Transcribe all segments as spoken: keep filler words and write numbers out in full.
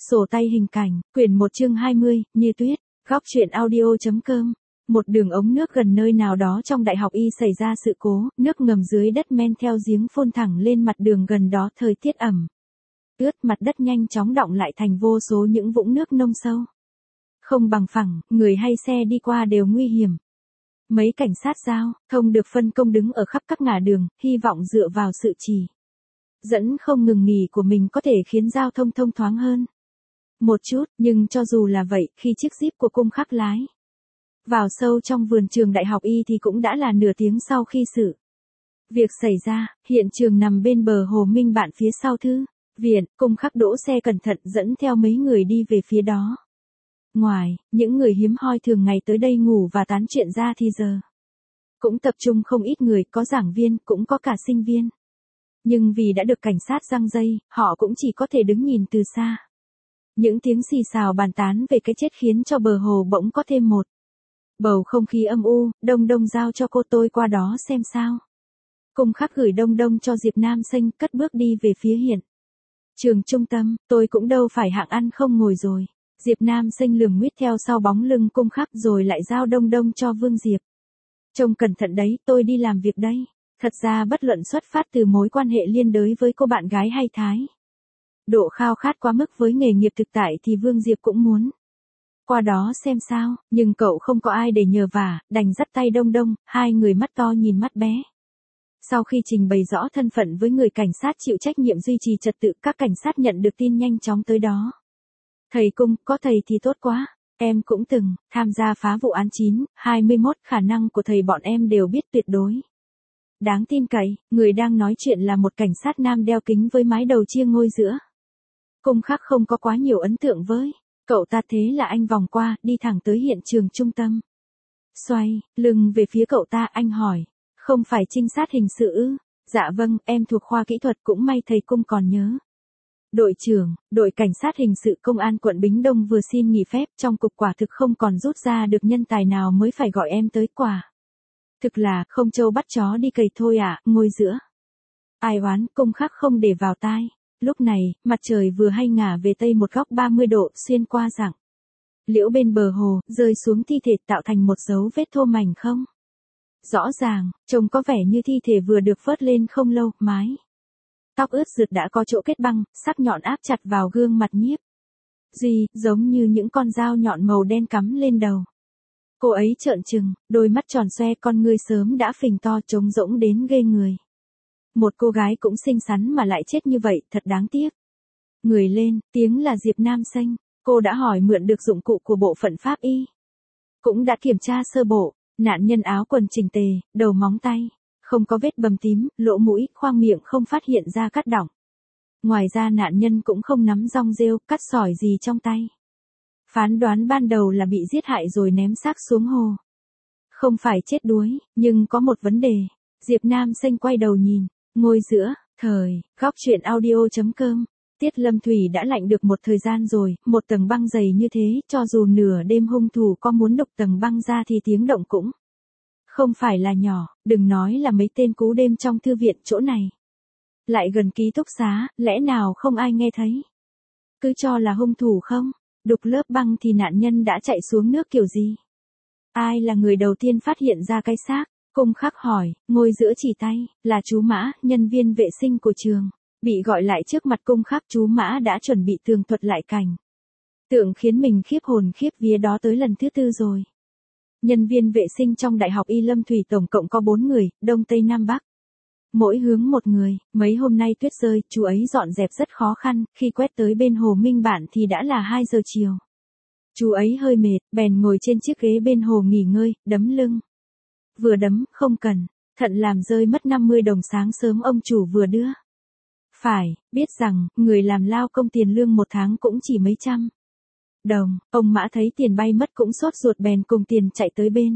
Sổ tay hình cảnh, quyển một chương hai mươi, Như Tuyết, góc truyện audio.com. Một đường ống nước gần nơi nào đó trong đại học Y xảy ra sự cố, nước ngầm dưới đất men theo giếng phun thẳng lên mặt đường gần đó, thời tiết ẩm ướt, mặt đất nhanh chóng đọng lại thành vô số những vũng nước nông sâu. Không bằng phẳng, người hay xe đi qua đều nguy hiểm. Mấy cảnh sát giao thông được phân công đứng ở khắp các ngả đường, hy vọng dựa vào sự chỉ dẫn không ngừng nghỉ của mình có thể khiến giao thông thông thoáng hơn một chút, nhưng cho dù là vậy, khi chiếc Jeep của cung khắc lái vào sâu trong vườn trường đại học Y thì cũng đã là nửa tiếng sau khi sự việc xảy ra. Hiện trường nằm bên bờ hồ Minh Bạn phía sau thư viện, cung khắc đỗ xe cẩn thận dẫn theo mấy người đi về phía đó. Ngoài những người hiếm hoi thường ngày tới đây ngủ và tán chuyện ra thì giờ cũng tập trung không ít người, có giảng viên, cũng có cả sinh viên. Nhưng vì đã được cảnh sát giăng dây, họ cũng chỉ có thể đứng nhìn từ xa. Những tiếng xì xào bàn tán về cái chết khiến cho bờ hồ bỗng có thêm một bầu không khí âm u. Đông Đông giao cho cô, tôi qua đó xem sao. Cung khắc gửi Đông Đông cho Diệp Nam Xanh, cất bước đi về phía hiện trường trung tâm. Tôi cũng đâu phải hạng ăn không ngồi rồi. Diệp Nam Xanh lườm nguyết theo sau bóng lưng cung khắc rồi lại giao Đông Đông cho Vương Diệp. Trông cẩn thận đấy, tôi đi làm việc đây. Thật ra bất luận xuất phát từ mối quan hệ liên đới với cô bạn gái hay thái độ khao khát quá mức với nghề nghiệp thực tại thì Vương Diệp cũng muốn qua đó xem sao, nhưng cậu không có ai để nhờ vả, đành dắt tay Đông Đông, hai người mắt to nhìn mắt bé. Sau khi trình bày rõ thân phận với người cảnh sát chịu trách nhiệm duy trì trật tự, các cảnh sát nhận được tin nhanh chóng tới đó. Thầy Cung, có thầy thì tốt quá, em cũng từng tham gia phá vụ án chín hai mốt, khả năng của thầy bọn em đều biết tuyệt đối đáng tin cậy. Người đang nói chuyện là một cảnh sát nam đeo kính với mái đầu chia ngôi giữa. Cung khắc không có quá nhiều ấn tượng với cậu ta, thế là anh vòng qua, đi thẳng tới hiện trường trung tâm. Xoay lưng về phía cậu ta, anh hỏi, không phải trinh sát hình sự ư? Dạ vâng, em thuộc khoa kỹ thuật, cũng may thầy Cung còn nhớ. Đội trưởng, đội cảnh sát hình sự công an quận Bính Đông vừa xin nghỉ phép, trong cục quả thực không còn rút ra được nhân tài nào mới phải gọi em tới. Quả thực là không trâu bắt chó đi cày thôi ạ. À, ngồi giữa ai oán, Cung khắc không để vào tai. Lúc này, mặt trời vừa hay ngả về tây một góc ba mươi độ, xuyên qua rặng liễu bên bờ hồ, rơi xuống thi thể tạo thành một dấu vết thô mảnh không rõ ràng, trông có vẻ như thi thể vừa được vớt lên không lâu. Mái tóc ướt rượt đã có chỗ kết băng, sắc nhọn áp chặt vào gương mặt Nhiếp Duy, giống như những con dao nhọn màu đen cắm lên đầu. Cô ấy trợn trừng, đôi mắt tròn xoe, con ngươi sớm đã phình to, trống rỗng đến ghê người. Một cô gái cũng xinh xắn mà lại chết như vậy, thật đáng tiếc. Người lên, tiếng là Diệp Nam Xanh. Cô đã hỏi mượn được dụng cụ của bộ phận pháp y. Cũng đã kiểm tra sơ bộ, nạn nhân áo quần chỉnh tề, đầu móng tay không có vết bầm tím, lỗ mũi, khoang miệng không phát hiện ra cắt đỏng. Ngoài ra nạn nhân cũng không nắm rong rêu, cắt sỏi gì trong tay. Phán đoán ban đầu là bị giết hại rồi ném xác xuống hồ. Không phải chết đuối, nhưng có một vấn đề. Diệp Nam Xanh quay đầu nhìn, ngồi giữa, thời, góc truyện audio.com. Tiết Lâm Thủy đã lạnh được một thời gian rồi, một tầng băng dày như thế, cho dù nửa đêm hung thủ có muốn đục tầng băng ra thì tiếng động cũng không phải là nhỏ, đừng nói là mấy tên cú đêm trong thư viện. Chỗ này lại gần ký túc xá, lẽ nào không ai nghe thấy? Cứ cho là hung thủ không đục lớp băng thì nạn nhân đã chạy xuống nước kiểu gì? Ai là người đầu tiên phát hiện ra cái xác? Cung khắc hỏi, ngồi giữa chỉ tay, là chú Mã, nhân viên vệ sinh của trường. Bị gọi lại trước mặt cung khắc, chú Mã đã chuẩn bị tường thuật lại cảnh tượng khiến mình khiếp hồn khiếp vía đó tới lần thứ tư rồi. Nhân viên vệ sinh trong đại học Y Lâm Thủy tổng cộng có bốn người, Đông Tây Nam Bắc. Mỗi hướng một người. Mấy hôm nay tuyết rơi, chú ấy dọn dẹp rất khó khăn, khi quét tới bên hồ Minh Bạn thì đã là hai giờ chiều. Chú ấy hơi mệt, bèn ngồi trên chiếc ghế bên hồ nghỉ ngơi, đấm lưng. Vừa đấm, không cần thận làm rơi mất năm mươi đồng sáng sớm ông chủ vừa đưa. Phải, biết rằng, người làm lao công tiền lương một tháng cũng chỉ mấy trăm đồng. Ông Mã thấy tiền bay mất cũng sốt ruột, bèn cùng tiền chạy tới bên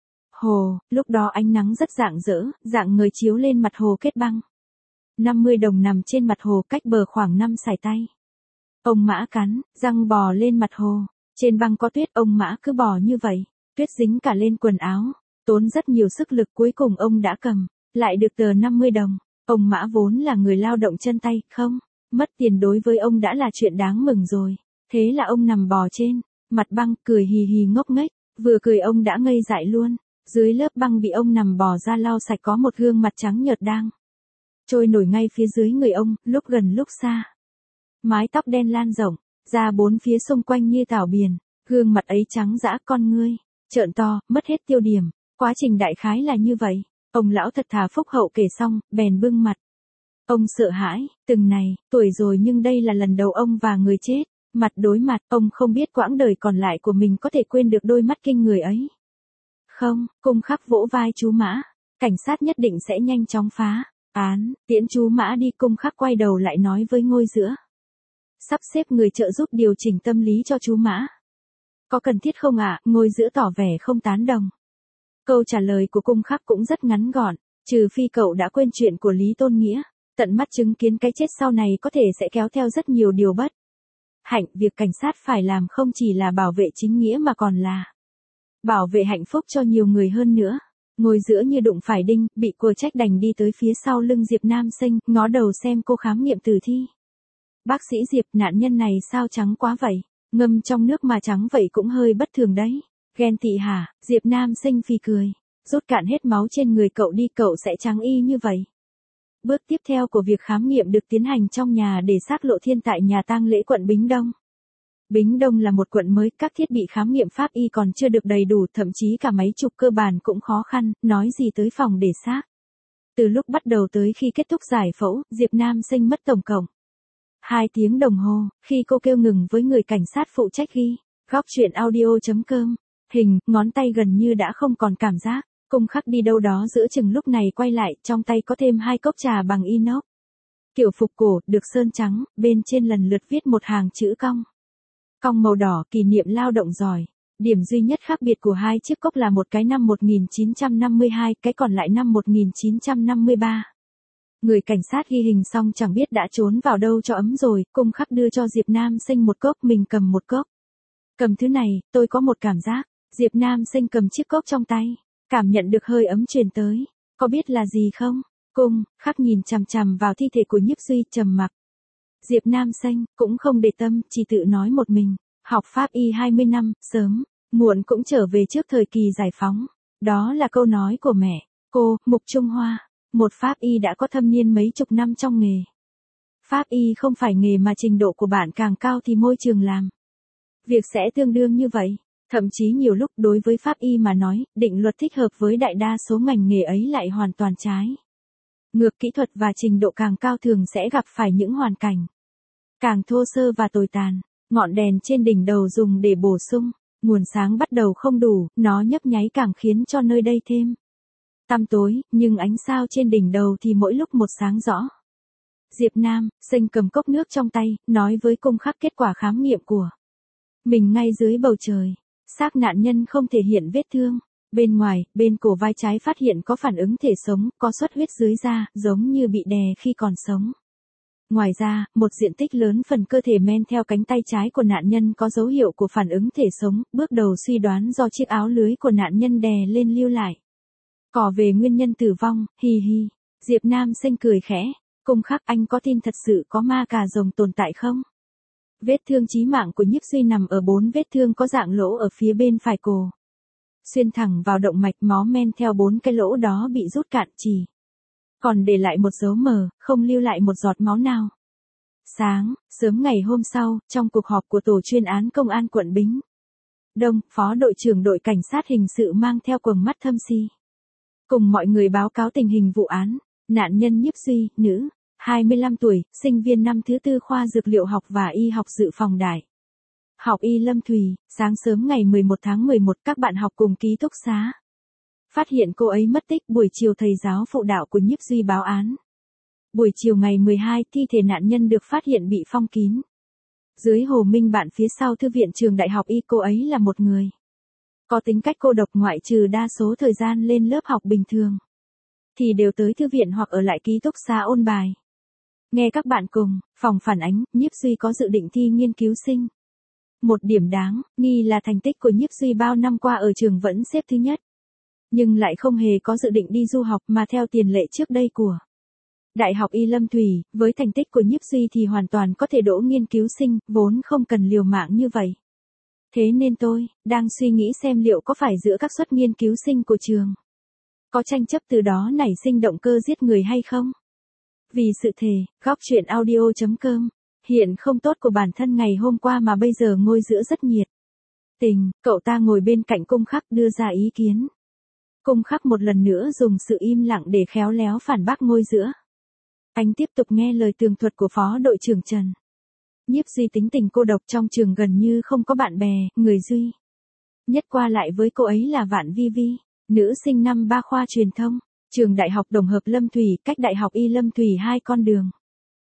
hồ. Lúc đó ánh nắng rất rạng rỡ, rạng ngời chiếu lên mặt hồ kết băng. năm mươi đồng nằm trên mặt hồ cách bờ khoảng năm sải tay. Ông Mã cắn răng bò lên mặt hồ. Trên băng có tuyết, ông Mã cứ bò như vậy. Tuyết dính cả lên quần áo. Tốn rất nhiều sức lực, cuối cùng ông đã cầm lại được tờ năm mươi đồng. Ông Mã vốn là người lao động chân tay, không mất tiền đối với ông đã là chuyện đáng mừng rồi. Thế là ông nằm bò trên mặt băng, cười hì hì ngốc nghếch, vừa cười ông đã ngây dại luôn. Dưới lớp băng bị ông nằm bò ra lau sạch có một gương mặt trắng nhợt đang trôi nổi ngay phía dưới người ông, lúc gần lúc xa. Mái tóc đen lan rộng, ra bốn phía xung quanh như tảo biển, gương mặt ấy trắng dã, con ngươi trợn to, mất hết tiêu điểm. Quá trình đại khái là như vậy. Ông lão thật thà phúc hậu kể xong, bèn bưng mặt. Ông sợ hãi, từng này, tuổi rồi nhưng đây là lần đầu ông và người chết mặt đối mặt, ông không biết quãng đời còn lại của mình có thể quên được đôi mắt kinh người ấy. Không, Cung Khắc vỗ vai chú Mã, cảnh sát nhất định sẽ nhanh chóng phá án, tiễn chú Mã đi. Cung Khắc quay đầu lại nói với Ngôi Giữa. Sắp xếp người trợ giúp điều chỉnh tâm lý cho chú Mã. Có cần thiết không ạ? À? Ngôi Giữa tỏ vẻ không tán đồng. Câu trả lời của Cung Khắc cũng rất ngắn gọn, trừ phi cậu đã quên chuyện của Lý Tôn Nghĩa, tận mắt chứng kiến cái chết sau này có thể sẽ kéo theo rất nhiều điều bất hạnh. Việc cảnh sát phải làm không chỉ là bảo vệ chính nghĩa mà còn là bảo vệ hạnh phúc cho nhiều người hơn nữa. Ngồi giữa như đụng phải đinh, bị cô trách đành đi tới phía sau lưng Diệp Nam Sinh, ngó đầu xem cô khám nghiệm tử thi. Bác sĩ Diệp, nạn nhân này sao trắng quá vậy? Ngâm trong nước mà trắng vậy cũng hơi bất thường đấy. Ghen tị hả? Diệp Nam Sinh phì cười. Rút cạn hết máu trên người cậu đi, cậu sẽ trắng y như vậy. Bước tiếp theo của việc khám nghiệm được tiến hành trong nhà để xác Lộ Thiên tại nhà tang lễ quận Bính Đông. Bính Đông là một quận mới, các thiết bị khám nghiệm pháp y còn chưa được đầy đủ, thậm chí cả máy chụp cơ bản cũng khó khăn, nói gì tới phòng để xác. Từ lúc bắt đầu tới khi kết thúc giải phẫu, Diệp Nam Sinh mất tổng cộng hai tiếng đồng hồ, khi cô kêu ngừng với người cảnh sát phụ trách ghi góc chuyện audio chấm com. Hình, ngón tay gần như đã không còn cảm giác. Cung Khắc đi đâu đó giữa chừng lúc này quay lại, trong tay có thêm hai cốc trà bằng inox. Kiểu phục cổ, được sơn trắng, bên trên lần lượt viết một hàng chữ cong. Cong màu đỏ, kỷ niệm lao động giỏi. Điểm duy nhất khác biệt của hai chiếc cốc là một cái năm một nghìn chín trăm năm mươi hai, cái còn lại năm một nghìn chín trăm năm mươi ba. Người cảnh sát ghi hình xong chẳng biết đã trốn vào đâu cho ấm rồi, Cung Khắc đưa cho Diệp Nam Sinh một cốc, mình cầm một cốc. Cầm thứ này, tôi có một cảm giác. Diệp Nam Sinh cầm chiếc cốc trong tay, cảm nhận được hơi ấm truyền tới. Có biết là gì không? Cung Khắc nhìn chằm chằm vào thi thể của Nhiếp Duy, trầm mặc. Diệp Nam Sinh cũng không để tâm, chỉ tự nói một mình. Học pháp y hai mươi năm, sớm, muộn cũng trở về trước thời kỳ giải phóng. Đó là câu nói của mẹ cô, Mục Trung Hoa. Một pháp y đã có thâm niên mấy chục năm trong nghề. Pháp y không phải nghề mà trình độ của bạn càng cao thì môi trường làm việc sẽ tương đương như vậy. Thậm chí nhiều lúc đối với pháp y mà nói, định luật thích hợp với đại đa số ngành nghề ấy lại hoàn toàn trái ngược. Kỹ thuật và trình độ càng cao thường sẽ gặp phải những hoàn cảnh càng thô sơ và tồi tàn. Ngọn đèn trên đỉnh đầu dùng để bổ sung nguồn sáng bắt đầu không đủ, nó nhấp nháy càng khiến cho nơi đây thêm tăm tối, nhưng ánh sao trên đỉnh đầu thì mỗi lúc một sáng rõ. Diệp Nam Sinh cầm cốc nước trong tay, nói với Cung Khắc kết quả khám nghiệm của mình ngay dưới bầu trời. Xác nạn nhân không thể hiện vết thương. Bên ngoài, bên cổ vai trái phát hiện có phản ứng thể sống, có xuất huyết dưới da, giống như bị đè khi còn sống. Ngoài ra, một diện tích lớn phần cơ thể men theo cánh tay trái của nạn nhân có dấu hiệu của phản ứng thể sống, bước đầu suy đoán do chiếc áo lưới của nạn nhân đè lên lưu lại. Cỏ về nguyên nhân tử vong, hì hì. Diệp Nam Sinh cười khẽ. Cung Khắc, anh có tin thật sự có ma cà rồng tồn tại không? Vết thương chí mạng của Nhiếp Duy nằm ở bốn vết thương có dạng lỗ ở phía bên phải cổ. Xuyên thẳng vào động mạch, máu men theo bốn cái lỗ đó bị rút cạn, chỉ còn để lại một dấu mờ, không lưu lại một giọt máu nào. Sáng, sớm ngày hôm sau, trong cuộc họp của tổ chuyên án công an quận Bính Đông, phó đội trưởng đội cảnh sát hình sự mang theo quầng mắt thâm si, cùng mọi người báo cáo tình hình vụ án. Nạn nhân Nhiếp Duy, nữ, hai mươi lăm tuổi, sinh viên năm thứ tư khoa dược liệu học và y học dự phòng đại học y Lâm Thùy. Sáng sớm ngày mười một tháng mười một, các bạn học cùng ký túc xá phát hiện cô ấy mất tích. Buổi chiều thầy giáo phụ đạo của Nhiếp Duy báo án. Buổi chiều ngày mười hai, thi thể nạn nhân được phát hiện bị phong kín dưới hồ Minh Bạn phía sau thư viện trường đại học y. Cô ấy là một người có tính cách cô độc, ngoại trừ đa số thời gian lên lớp học bình thường thì đều tới thư viện hoặc ở lại ký túc xá ôn bài. Nghe các bạn cùng phòng phản ánh, Nhiếp Duy có dự định thi nghiên cứu sinh. Một điểm đáng nghi là thành tích của Nhiếp Duy bao năm qua ở trường vẫn xếp thứ nhất, nhưng lại không hề có dự định đi du học mà theo tiền lệ trước đây của Đại học Y Lâm Thủy, với thành tích của Nhiếp Duy thì hoàn toàn có thể đỗ nghiên cứu sinh, vốn không cần liều mạng như vậy. Thế nên tôi, đang suy nghĩ xem liệu có phải giữa các suất nghiên cứu sinh của trường có tranh chấp từ đó nảy sinh động cơ giết người hay không? Vì sự thề, góc chuyện audio.com, hiện không tốt của bản thân ngày hôm qua mà bây giờ ngôi giữa rất nhiệt tình, cậu ta ngồi bên cạnh Cung Khắc đưa ra ý kiến. Cung Khắc một lần nữa dùng sự im lặng để khéo léo phản bác ngôi giữa. Anh tiếp tục nghe lời tường thuật của Phó đội trưởng Trần. Nhiếp Duy tính tình cô độc, trong trường gần như không có bạn bè, người duy nhất qua lại với cô ấy là Vạn Vi Vi, nữ sinh năm ba khoa truyền thông, trường Đại học Tổng hợp Lâm Thủy, cách Đại học Y Lâm Thủy hai con đường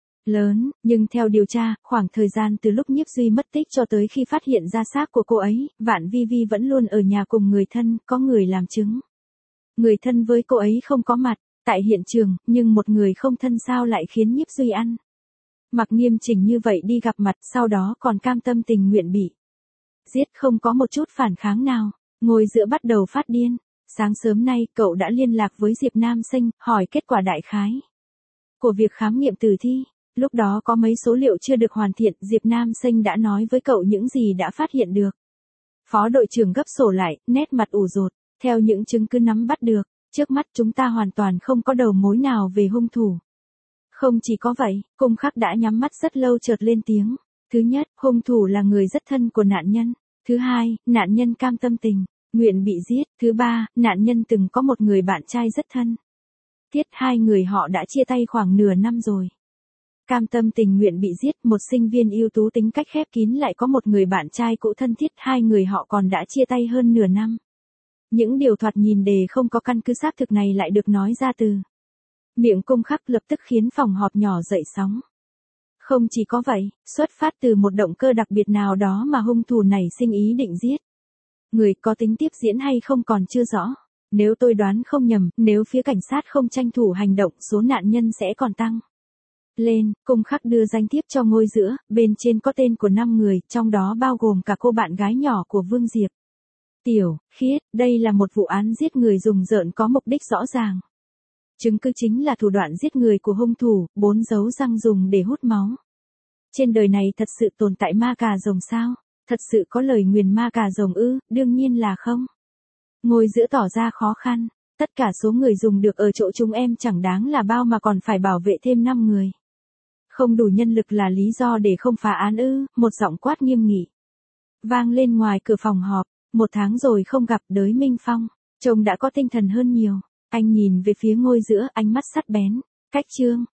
lớn, nhưng theo điều tra, khoảng thời gian từ lúc Nhiếp Duy mất tích cho tới khi phát hiện ra xác của cô ấy, Vạn Vi Vi vẫn luôn ở nhà cùng người thân, có người làm chứng. Người thân với cô ấy không có mặt tại hiện trường, nhưng một người không thân sao lại khiến Nhiếp Duy ăn mặc nghiêm chỉnh như vậy đi gặp mặt, sau đó còn cam tâm tình nguyện bị giết, không có một chút phản kháng nào. Ngồi giữa bắt đầu phát điên. Sáng sớm nay, cậu đã liên lạc với Diệp Nam Sinh, hỏi kết quả đại khái của việc khám nghiệm tử thi. Lúc đó có mấy số liệu chưa được hoàn thiện, Diệp Nam Sinh đã nói với cậu những gì đã phát hiện được. Phó đội trưởng gấp sổ lại, nét mặt ủ rột. Theo những chứng cứ nắm bắt được, trước mắt chúng ta hoàn toàn không có đầu mối nào về hung thủ. Không chỉ có vậy, Cung Khắc đã nhắm mắt rất lâu chợt lên tiếng. Thứ nhất, hung thủ là người rất thân của nạn nhân. Thứ hai, nạn nhân cam tâm tình nguyện bị giết. Thứ ba, nạn nhân từng có một người bạn trai rất thân thiết, hai người họ đã chia tay khoảng nửa năm rồi. Cam tâm tình nguyện bị giết, một sinh viên ưu tú tính cách khép kín lại có một người bạn trai cũ thân thiết, hai người họ còn đã chia tay hơn nửa năm. Những điều thoạt nhìn đề không có căn cứ xác thực này lại được nói ra từ miệng Cung Khắc, lập tức khiến phòng họp nhỏ dậy sóng. Không chỉ có vậy, xuất phát từ một động cơ đặc biệt nào đó mà hung thủ này sinh ý định giết người, có tính tiếp diễn hay không còn chưa rõ. Nếu tôi đoán không nhầm, nếu phía cảnh sát không tranh thủ hành động, số nạn nhân sẽ còn tăng lên. Cung Khắc đưa danh thiếp cho ngôi giữa, bên trên có tên của năm người, trong đó bao gồm cả cô bạn gái nhỏ của Vương Diệp. Tiểu Khiết, đây là một vụ án giết người rùng rợn có mục đích rõ ràng. Chứng cứ chính là thủ đoạn giết người của hung thủ, bốn dấu răng dùng để hút máu. Trên đời này thật sự tồn tại ma cà rồng sao? Thật sự có lời nguyền ma cà rồng ư? Đương nhiên là không. Ngôi giữa tỏ ra khó khăn. Tất cả số người dùng được ở chỗ chúng em chẳng đáng là bao mà còn phải bảo vệ thêm năm người. Không đủ nhân lực là lý do để không phá án ư? Một giọng quát nghiêm nghị vang lên ngoài cửa phòng họp. Một tháng rồi không gặp, Đới Minh Phong trông đã có tinh thần hơn nhiều. Anh nhìn về phía ngôi giữa, ánh mắt sắc bén. Cách chương